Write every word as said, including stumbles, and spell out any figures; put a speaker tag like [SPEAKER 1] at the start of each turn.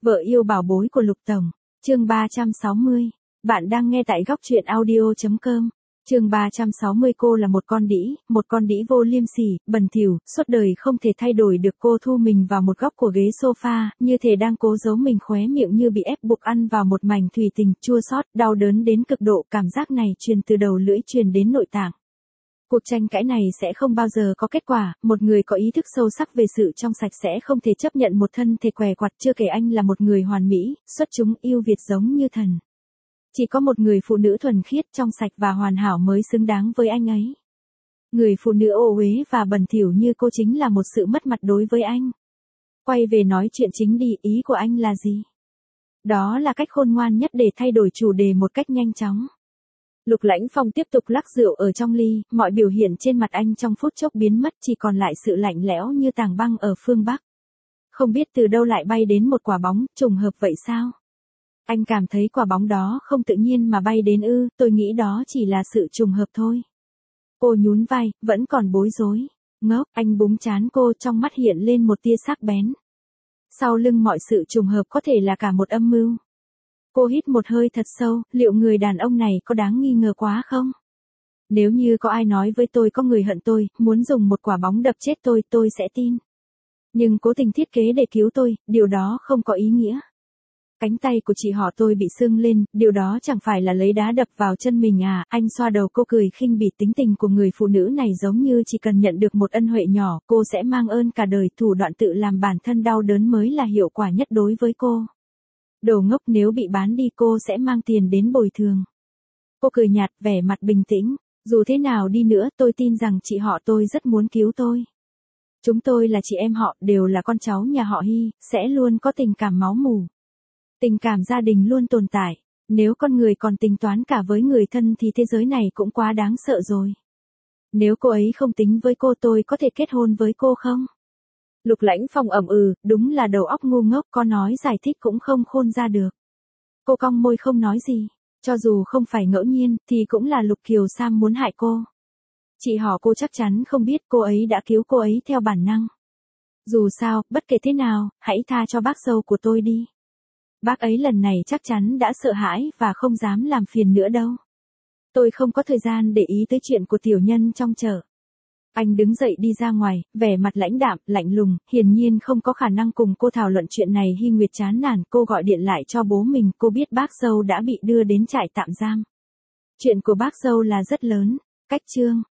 [SPEAKER 1] Vợ yêu bảo bối của Lục Tổng, chương ba trăm sáu mươi. Bạn đang nghe tại góc truyện audio chấm com. Chương ba trăm sáu mươi. Cô là một con đĩ, một con đĩ vô liêm sỉ, bẩn thỉu, suốt đời không thể thay đổi được. Cô thu mình vào một góc của ghế sofa, như thể đang cố giấu mình, khóe miệng như bị ép buộc ăn vào một mảnh thủy tình, chua xót, đau đớn đến cực độ. Cảm giác này truyền từ đầu lưỡi truyền đến nội tạng. Cuộc tranh cãi này sẽ không bao giờ có kết quả, một người có ý thức sâu sắc về sự trong sạch sẽ không thể chấp nhận một thân thể què quặt, chưa kể anh là một người hoàn mỹ, xuất chúng, yêu Việt giống như thần. Chỉ có một người phụ nữ thuần khiết, trong sạch và hoàn hảo mới xứng đáng với anh ấy. Người phụ nữ ô uế và bẩn thỉu như cô chính là một sự mất mặt đối với anh. Quay về nói chuyện chính đi, ý của anh là gì? Đó là cách khôn ngoan nhất để thay đổi chủ đề một cách nhanh chóng. Lục Lãnh Phong tiếp tục lắc rượu ở trong ly, mọi biểu hiện trên mặt anh trong phút chốc biến mất, chỉ còn lại sự lạnh lẽo như tảng băng ở phương Bắc. Không biết từ đâu lại bay đến một quả bóng, trùng hợp vậy sao? Anh cảm thấy quả bóng đó không tự nhiên mà bay đến ư, tôi nghĩ đó chỉ là sự trùng hợp thôi. Cô nhún vai, vẫn còn bối rối. Ngốc, anh búng trán cô, trong mắt hiện lên một tia sắc bén. Sau lưng mọi sự trùng hợp có thể là cả một âm mưu. Cô hít một hơi thật sâu, liệu người đàn ông này có đáng nghi ngờ quá không? Nếu như có ai nói với tôi có người hận tôi, muốn dùng một quả bóng đập chết tôi, tôi sẽ tin. Nhưng cố tình thiết kế để cứu tôi, điều đó không có ý nghĩa. Cánh tay của chị họ tôi bị sưng lên, điều đó chẳng phải là lấy đá đập vào chân mình à? Anh xoa đầu cô cười khinh bỉ, tính tình của người phụ nữ này giống như chỉ cần nhận được một ân huệ nhỏ, cô sẽ mang ơn cả đời, thủ đoạn tự làm bản thân đau đớn mới là hiệu quả nhất đối với cô. Đồ ngốc, nếu bị bán đi cô sẽ mang tiền đến bồi thường. Cô cười nhạt, vẻ mặt bình tĩnh. Dù thế nào đi nữa, tôi tin rằng chị họ tôi rất muốn cứu tôi. Chúng tôi là chị em họ, đều là con cháu nhà họ Hy, sẽ luôn có tình cảm máu mủ. Tình cảm gia đình luôn tồn tại. Nếu con người còn tính toán cả với người thân thì thế giới này cũng quá đáng sợ rồi. Nếu cô ấy không tính với cô, tôi có thể kết hôn với cô không? Lục Lãnh Phong ậm ừ, đúng là đầu óc ngu ngốc, có nói giải thích cũng không khôn ra được. Cô cong môi không nói gì, cho dù không phải ngẫu nhiên, thì cũng là Lục Kiều Sam muốn hại cô. Chị họ cô chắc chắn không biết cô ấy đã cứu cô ấy theo bản năng. Dù sao, bất kể thế nào, hãy tha cho bác dâu của tôi đi. Bác ấy lần này chắc chắn đã sợ hãi và không dám làm phiền nữa đâu. Tôi không có thời gian để ý tới chuyện của tiểu nhân trong chợ. Anh đứng dậy đi ra ngoài, vẻ mặt lãnh đạm, lạnh lùng, hiển nhiên không có khả năng cùng cô thảo luận chuyện này. Hy Nguyệt chán nản, cô gọi điện lại cho bố mình, cô biết bác dâu đã bị đưa đến trại tạm giam. Chuyện của bác dâu là rất lớn. Cách chương